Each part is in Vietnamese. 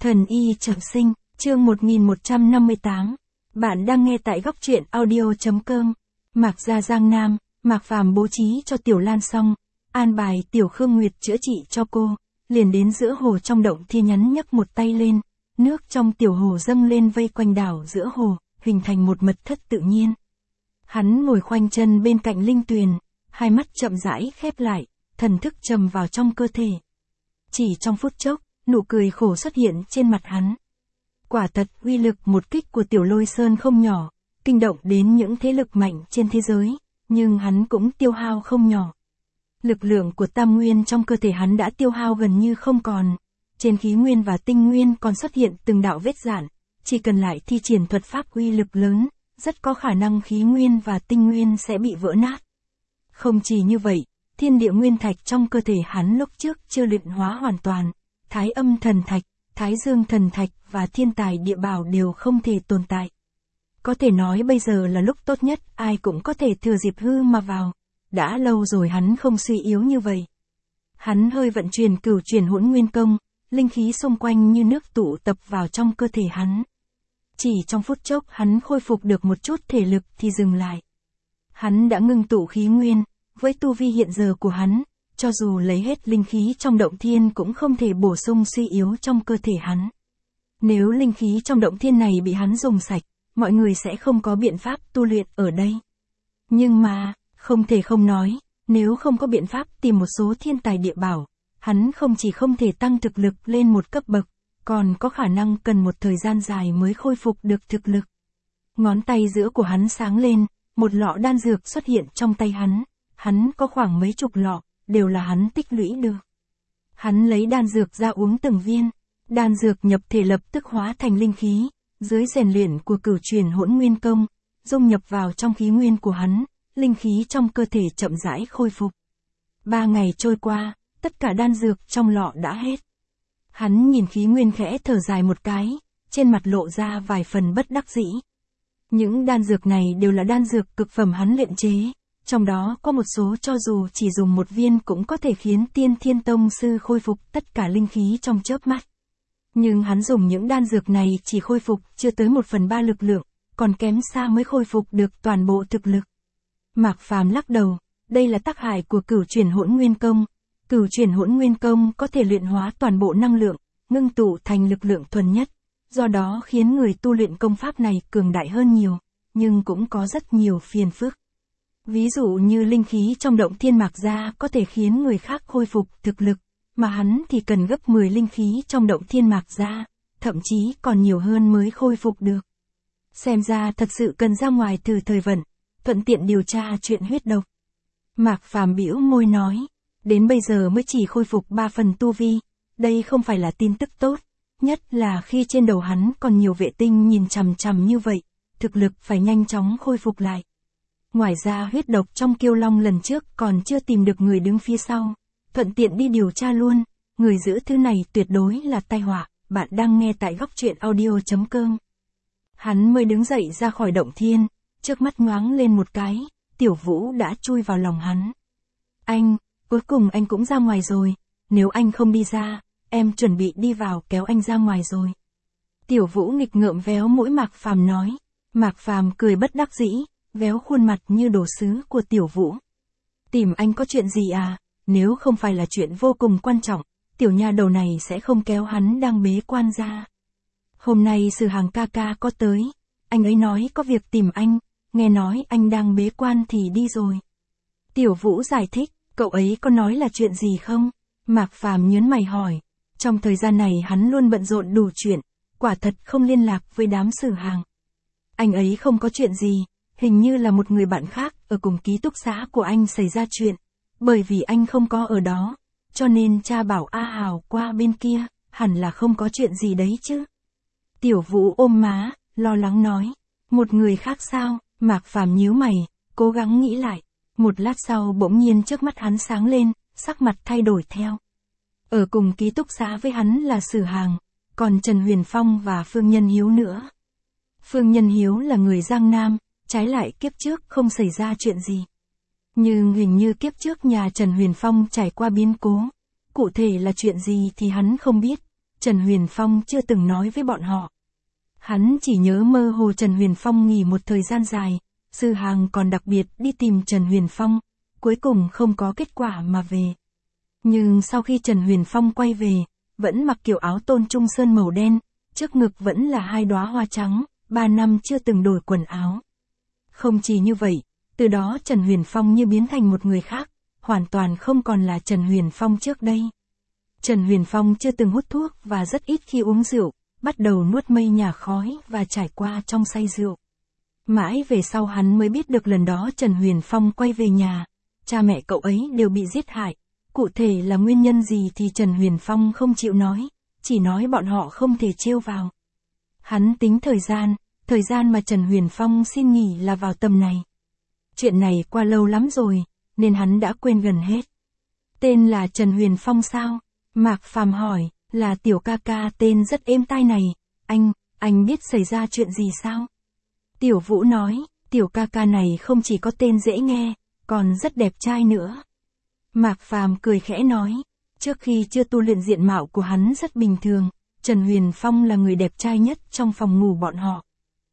Thần y trọng sinh, chương 1158. Bạn đang nghe tại góc truyện audio.com. Mạc Gia Giang Nam, Mạc Phàm bố trí cho Tiểu Lan xong, an bài Tiểu Khương Nguyệt chữa trị cho cô, liền đến giữa hồ trong động Thiên nhắn nhấc một tay lên, nước trong tiểu hồ dâng lên vây quanh đảo giữa hồ, hình thành một mật thất tự nhiên. Hắn ngồi khoanh chân bên cạnh linh tuyền, hai mắt chậm rãi khép lại, thần thức trầm vào trong cơ thể. Chỉ trong phút chốc, nụ cười khổ xuất hiện trên mặt hắn. Quả thật, uy lực một kích của Tiểu Lôi Sơn không nhỏ, kinh động đến những thế lực mạnh trên thế giới, nhưng hắn cũng tiêu hao không nhỏ. Lực lượng của tam nguyên trong cơ thể hắn đã tiêu hao gần như không còn, trên khí nguyên và tinh nguyên còn xuất hiện từng đạo vết rạn, chỉ cần lại thi triển thuật pháp uy lực lớn, rất có khả năng khí nguyên và tinh nguyên sẽ bị vỡ nát. Không chỉ như vậy, thiên địa nguyên thạch trong cơ thể hắn lúc trước chưa luyện hóa hoàn toàn, thái âm thần thạch, thái dương thần thạch và thiên tài địa bảo đều không thể tồn tại. Có thể nói bây giờ là lúc tốt nhất, ai cũng có thể thừa dịp hư mà vào. Đã lâu rồi hắn không suy yếu như vậy. Hắn hơi vận chuyển cửu chuyển hỗn nguyên công, linh khí xung quanh như nước tụ tập vào trong cơ thể hắn. Chỉ trong phút chốc hắn khôi phục được một chút thể lực thì dừng lại. Hắn đã ngưng tụ khí nguyên, với tu vi hiện giờ của hắn, cho dù lấy hết linh khí trong động thiên cũng không thể bổ sung suy yếu trong cơ thể hắn. Nếu linh khí trong động thiên này bị hắn dùng sạch, mọi người sẽ không có biện pháp tu luyện ở đây. Nhưng mà, không thể không nói, nếu không có biện pháp tìm một số thiên tài địa bảo, hắn không chỉ không thể tăng thực lực lên một cấp bậc, còn có khả năng cần một thời gian dài mới khôi phục được thực lực. Ngón tay giữa của hắn sáng lên, một lọ đan dược xuất hiện trong tay hắn có khoảng mấy chục lọ, đều là hắn tích lũy được. Hắn lấy đan dược ra uống từng viên, đan dược nhập thể lập tức hóa thành linh khí, dưới rèn luyện của cửu chuyển hỗn nguyên công, dung nhập vào trong khí nguyên của hắn, linh khí trong cơ thể chậm rãi khôi phục. 3 ngày trôi qua, tất cả đan dược trong lọ đã hết. Hắn nhìn khí nguyên khẽ thở dài một cái, trên mặt lộ ra vài phần bất đắc dĩ. Những đan dược này đều là đan dược cực phẩm hắn luyện chế, trong đó có một số cho dù chỉ dùng một viên cũng có thể khiến Tiên Thiên Tông sư khôi phục tất cả linh khí trong chớp mắt. Nhưng hắn dùng những đan dược này chỉ khôi phục chưa tới 1/3 lực lượng, còn kém xa mới khôi phục được toàn bộ thực lực. Mạc Phàm lắc đầu, đây là tác hại của cửu chuyển hỗn nguyên công. Cửu chuyển hỗn nguyên công có thể luyện hóa toàn bộ năng lượng, ngưng tụ thành lực lượng thuần nhất, do đó khiến người tu luyện công pháp này cường đại hơn nhiều, nhưng cũng có rất nhiều phiền phức. Ví dụ như linh khí trong động thiên Mạc Gia có thể khiến người khác khôi phục thực lực, mà hắn thì cần gấp 10 linh khí trong động thiên Mạc Gia, thậm chí còn nhiều hơn mới khôi phục được. Xem ra thật sự cần ra ngoài thử thời vận, thuận tiện điều tra chuyện huyết độc. Mạc Phàm bĩu môi nói, đến bây giờ mới chỉ khôi phục 3 phần tu vi, đây không phải là tin tức tốt, nhất là khi trên đầu hắn còn nhiều vệ tinh nhìn chằm chằm như vậy, thực lực phải nhanh chóng khôi phục lại. Ngoài ra huyết độc trong Kiêu Long lần trước còn chưa tìm được người đứng phía sau, thuận tiện đi điều tra luôn, người giữ thứ này tuyệt đối là tai họa. Bạn đang nghe tại góc truyện audio.com. Hắn mới đứng dậy ra khỏi động thiên, trước mắt nhoáng lên một cái, Tiểu Vũ đã chui vào lòng hắn. Anh, cuối cùng anh cũng ra ngoài rồi, nếu anh không đi ra, em chuẩn bị đi vào kéo anh ra ngoài rồi. Tiểu Vũ nghịch ngợm véo mũi Mạc Phàm nói. Mạc Phàm cười bất đắc dĩ, véo khuôn mặt như đồ sứ của Tiểu Vũ. Tìm anh có chuyện gì à, nếu không phải là chuyện vô cùng quan trọng, tiểu nha đầu này sẽ không kéo hắn đang bế quan ra. Hôm nay Sử Hàng ca ca có tới, anh ấy nói có việc tìm anh, nghe nói anh đang bế quan thì đi rồi. Tiểu Vũ giải thích, cậu ấy có nói là chuyện gì không? Mạc Phàm nhớn mày hỏi, trong thời gian này hắn luôn bận rộn đủ chuyện, quả thật không liên lạc với đám Sử Hàng. Anh ấy không có chuyện gì, hình như là một người bạn khác ở cùng ký túc xá của anh xảy ra chuyện, bởi vì anh không có ở đó, cho nên cha bảo A Hào qua bên kia, hẳn là không có chuyện gì đấy chứ. Tiểu Vũ ôm má, lo lắng nói, một người khác sao? Mạc Phàm nhíu mày, cố gắng nghĩ lại, một lát sau bỗng nhiên trước mắt hắn sáng lên, sắc mặt thay đổi theo. Ở cùng ký túc xá với hắn là Sử Hàng, còn Trần Huyền Phong và Phương Nhân Hiếu nữa. Phương Nhân Hiếu là người Giang Nam, trái lại kiếp trước không xảy ra chuyện gì. Nhưng hình như kiếp trước nhà Trần Huyền Phong trải qua biến cố, cụ thể là chuyện gì thì hắn không biết, Trần Huyền Phong chưa từng nói với bọn họ. Hắn chỉ nhớ mơ hồ Trần Huyền Phong nghỉ một thời gian dài, Sư Hàng còn đặc biệt đi tìm Trần Huyền Phong, cuối cùng không có kết quả mà về. Nhưng sau khi Trần Huyền Phong quay về, vẫn mặc kiểu áo tôn trung sơn màu đen, trước ngực vẫn là 2 đóa hoa trắng, 3 năm chưa từng đổi quần áo. Không chỉ như vậy, từ đó Trần Huyền Phong như biến thành một người khác, hoàn toàn không còn là Trần Huyền Phong trước đây. Trần Huyền Phong chưa từng hút thuốc và rất ít khi uống rượu, bắt đầu nuốt mây nhà khói và trải qua trong say rượu. Mãi về sau hắn mới biết được lần đó Trần Huyền Phong quay về nhà, cha mẹ cậu ấy đều bị giết hại. Cụ thể là nguyên nhân gì thì Trần Huyền Phong không chịu nói, chỉ nói bọn họ không thể trêu vào. Hắn tính thời gian mà Trần Huyền Phong xin nghỉ là vào tầm này. Chuyện này qua lâu lắm rồi, nên hắn đã quên gần hết. Tên là Trần Huyền Phong sao? Mạc Phàm hỏi, là tiểu ca ca tên rất êm tai này, anh biết xảy ra chuyện gì sao? Tiểu Vũ nói, tiểu ca ca này không chỉ có tên dễ nghe, còn rất đẹp trai nữa. Mạc Phàm cười khẽ nói, trước khi chưa tu luyện diện mạo của hắn rất bình thường, Trần Huyền Phong là người đẹp trai nhất trong phòng ngủ bọn họ.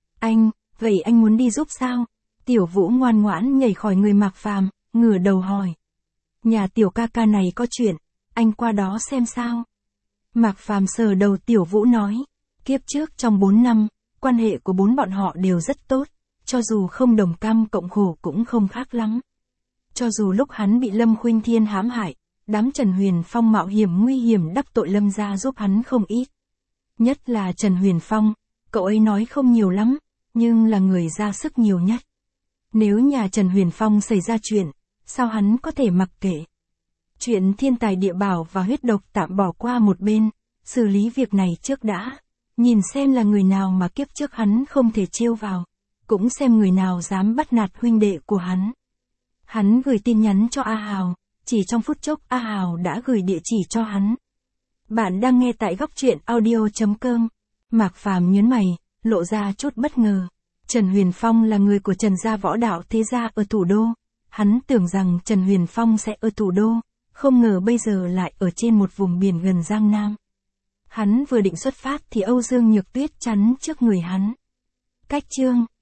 Vậy anh muốn đi giúp sao? Tiểu Vũ ngoan ngoãn nhảy khỏi người Mạc Phàm, ngửa đầu hỏi. Nhà tiểu ca ca này có chuyện, anh qua đó xem sao? Mạc Phàm sờ đầu Tiểu Vũ nói, kiếp trước trong 4 năm, quan hệ của 4 bọn họ đều rất tốt, cho dù không đồng cam cộng khổ cũng không khác lắm. Cho dù lúc hắn bị Lâm Khuynh Thiên hãm hại, đám Trần Huyền Phong mạo hiểm nguy hiểm đắc tội Lâm gia giúp hắn không ít. Nhất là Trần Huyền Phong, cậu ấy nói không nhiều lắm, nhưng là người ra sức nhiều nhất. Nếu nhà Trần Huyền Phong xảy ra chuyện, sao hắn có thể mặc kệ? Chuyện thiên tài địa bảo và huyết độc tạm bỏ qua một bên, xử lý việc này trước đã. Nhìn xem là người nào mà kiếp trước hắn không thể trêu vào, cũng xem người nào dám bắt nạt huynh đệ của hắn. Hắn gửi tin nhắn cho A Hào, chỉ trong phút chốc A Hào đã gửi địa chỉ cho hắn. Bạn đang nghe tại góc truyện audio.com. Mạc Phàm nhớn mày, lộ ra chút bất ngờ. Trần Huyền Phong là người của Trần gia võ đạo thế gia ở thủ đô. Hắn tưởng rằng Trần Huyền Phong sẽ ở thủ đô, không ngờ bây giờ lại ở trên một vùng biển gần Giang Nam. Hắn vừa định xuất phát thì Âu Dương Nhược Tuyết chắn trước người hắn. Cách chương